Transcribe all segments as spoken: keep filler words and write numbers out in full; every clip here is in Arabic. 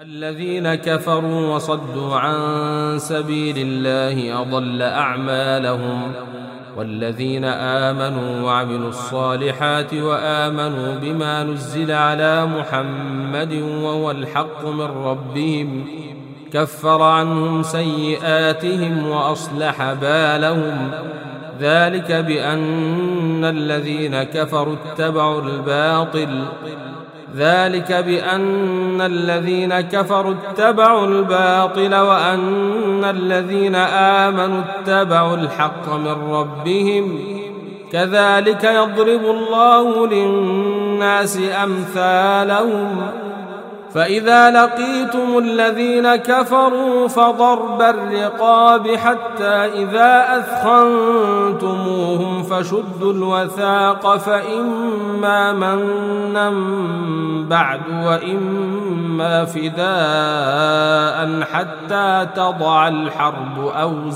الذين كفروا وصدوا عن سبيل الله أضل أعمالهم والذين آمنوا وعملوا الصالحات وآمنوا بما نزل على محمد وهو الحق من ربهم كفر عنهم سيئاتهم وأصلح بالهم ذلك بأن الذين كفروا اتبعوا الباطل ذلك بأن الذين كفروا اتبعوا الباطل وأن الذين آمنوا اتبعوا الحق من ربهم كذلك يضرب الله للناس أمثالهم فإذا لقيتم الذين كفروا فضرب الرقاب حتى إذا أثخنتموهم فشدوا الوثاق فإما منا بعد وإما فداء حتى تضع الحرب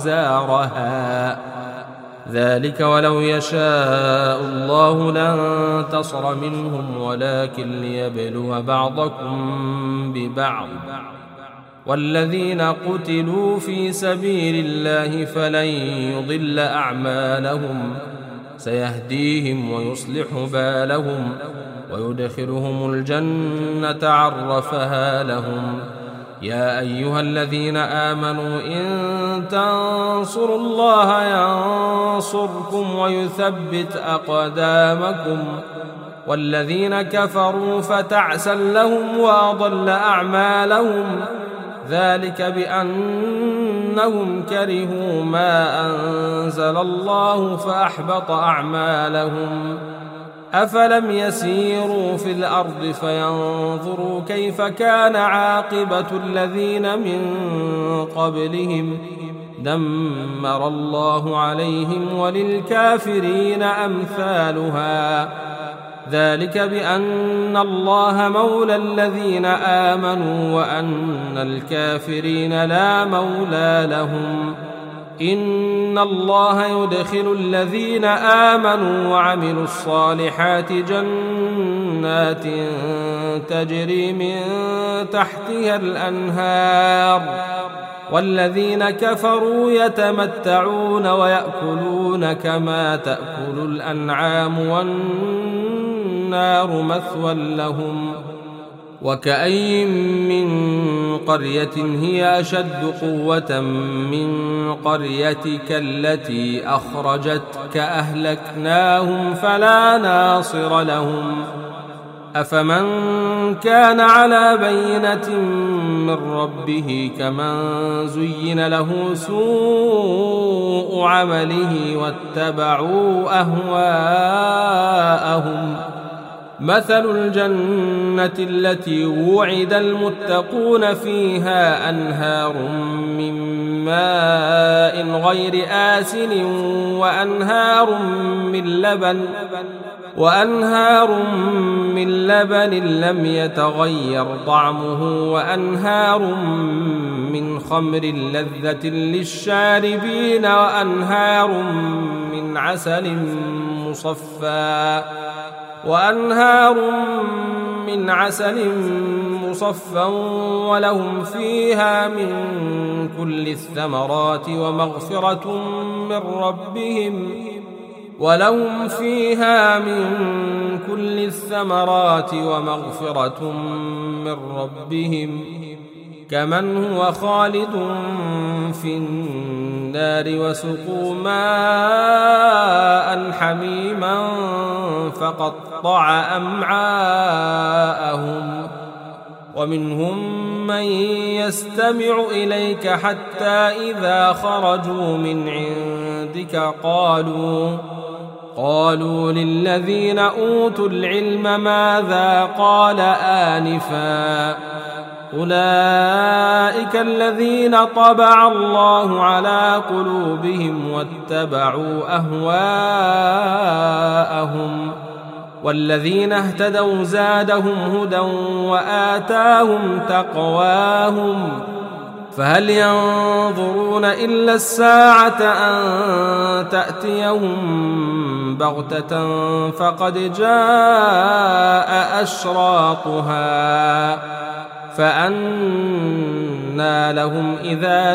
أوزارها ذلك ولو يشاء الله لانتصر منهم ولكن ليبلو بعضكم ببعض والذين قتلوا في سبيل الله فلن يضل أعمالهم سيهديهم ويصلح بالهم ويدخلهم الجنة عرفها لهم يا أيها الذين آمنوا إن تنصروا الله ينصركم ويثبت أقدامكم والذين كفروا فتعسا لهم وأضل أعمالهم ذلك بأنهم كرهوا ما أنزل الله فأحبط أعمالهم أفلم يسيروا في الأرض فينظروا كيف كان عاقبة الذين من قبلهم دمر الله عليهم وللكافرين أمثالها ذلك بأن الله مولى الذين آمنوا وأن الكافرين لا مولى لهم إن الله يدخل الذين آمنوا وعملوا الصالحات جنات تجري من تحتها الأنهار والذين كفروا يتمتعون ويأكلون كما تأكل الأنعام والنار مثوى لهم وكأي من قرية هي أشد قوة من قريتك التي أخرجتك أهلكناهم فلا ناصر لهم أفمن كان على بينة من ربه كمن زين له سوء عمله واتبعوا أهواءهم مثل الجنة التي وعد المتقون فيها أنهار من ماء غير آسن وأنهار من لبن وأنهار من لبن لم يتغير طعمه وأنهار من خمر لذة للشاربين وأنهار من عسل مصفى وأنهار من عسل مصفى ولهم فيها من كل الثمرات ومغفرة من ربهم ولهم فيها من كل الثمرات ومغفرة من ربهم كمن هو خالد في النار وسقوا ماء حميما فقطع أمعاءهم ومنهم من يستمع إليك حتى إذا خرجوا من عندك قالوا قالوا للذين أوتوا العلم ماذا قال آنفا أولئك الذين طبع الله على قلوبهم واتبعوا أهواءهم والذين اهتدوا زادهم هدى وآتاهم تقواهم فهل ينظرون إلا الساعة أن تأتيهم بغتة فقد جاء أشراطها فأنى لهم إذا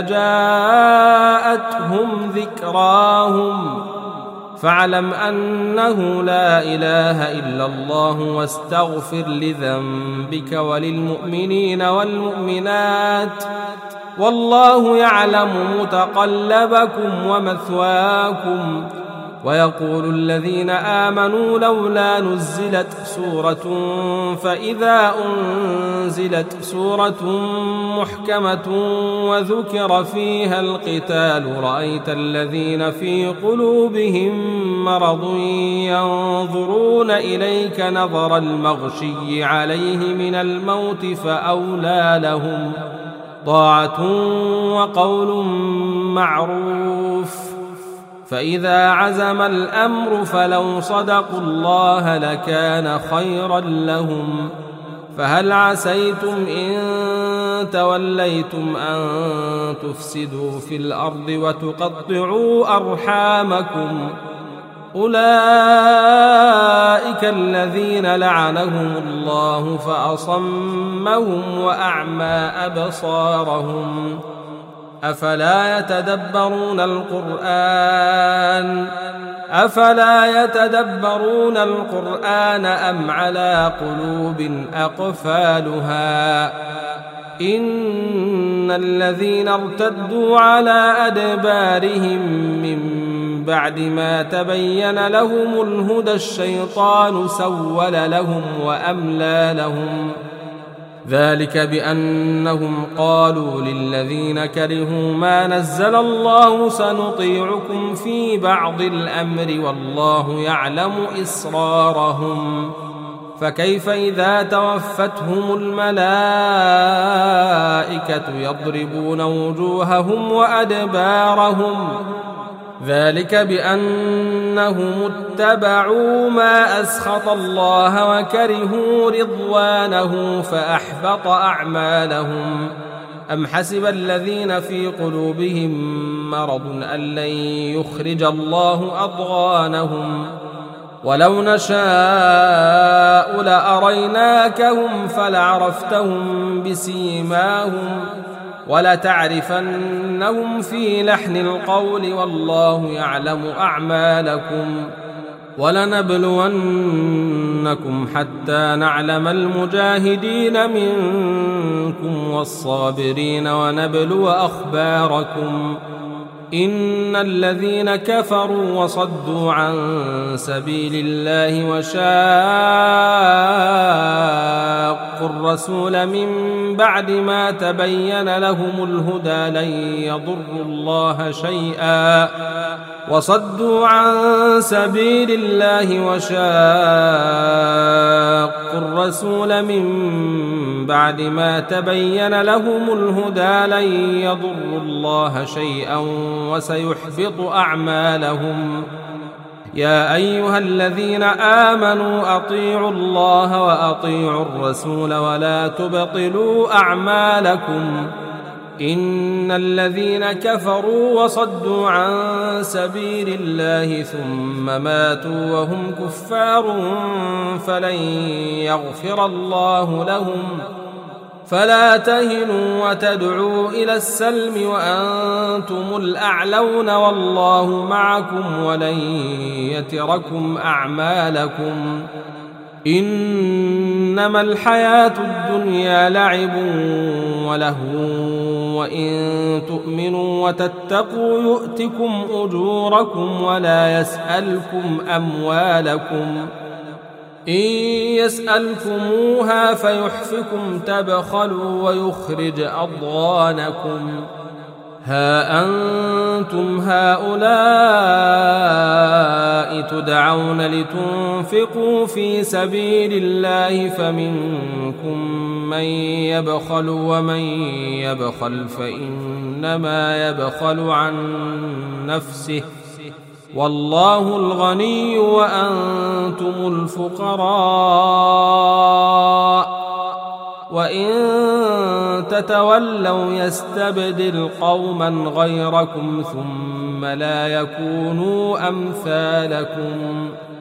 جاءتهم ذكراهم فاعلم أنه لا إله إلا الله واستغفر لذنبك وللمؤمنين والمؤمنات والله يعلم متقلبكم ومثواكم. ويقول الذين آمنوا لولا نزلت سورة فإذا أنزلت سورة محكمة وذكر فيها القتال رأيت الذين في قلوبهم مرض ينظرون إليك نظر المغشي عليه من الموت فأولى لهم طاعة وقول معروف. فإذا عزم الأمر فلو صدقوا الله لكان خيرا لهم. فهل عسيتم إن توليتم أن تفسدوا في الأرض وتقطعوا أرحامكم أولئك الذين لعنهم الله فأصمهم وأعمى أبصارهم أفلا يتدبرون القرآن أفلا يتدبرون القرآن أم على قلوب أقفالها إن الذين ارتدوا على أدبارهم من بعد ما تبين لهم الهدى الشيطان سول لهم وأملى لهم ذلك بأنهم قالوا للذين كرهوا ما نزل الله سنطيعكم في بعض الأمر والله يعلم إسرارهم فكيف إذا توفتهم الملائكة يضربون وجوههم وأدبارهم ذلك بأنهم اتبعوا ما أسخط الله وكرهوا رضوانه فأحبط أعمالهم أم حسب الذين في قلوبهم مرض أن لن يخرج الله أضغانهم ولو نشاء لأريناكهم فلعرفتهم بسيماهم ولتعرفنهم في لحن القول والله يعلم أعمالكم ولنبلونكم حتى نعلم المجاهدين منكم والصابرين ونبلو أخباركم إن الذين كفروا وصدوا عن سبيل الله وشاقوا الرسول من بعد ما تبين لهم الهدى لن يضروا الله شيئا وصدوا عن سبيل الله وشاقوا الرسول من بعد ما تبين لهم الهدى لن يضروا الله شيئا وسيحبط أعمالهم يا أيها الذين آمنوا أطيعوا الله وأطيعوا الرسول ولا تبطلوا أعمالكم إن الذين كفروا وصدوا عن سبيل الله ثم ماتوا وهم كفار فلن يغفر الله لهم فلا تهنوا وتدعوا إلى السلم وأنتم الأعلون والله معكم ولن يتركم أعمالكم إنما الحياة الدنيا لعب ولهو وإن تؤمنوا وتتقوا يؤتكم أجوركم ولا يسألكم أموالكم إن يسألكموها فيحفكم تبخلوا ويخرج أضغانكم ها أنتم هؤلاء تدعون لتنفقوا في سبيل الله فمنكم من يبخل ومن يبخل فإنما يبخل عن نفسه والله الغني وأنتم الفقراء وإن تتولوا يستبدل قوما غيركم ثم لا يكونوا أمثالكم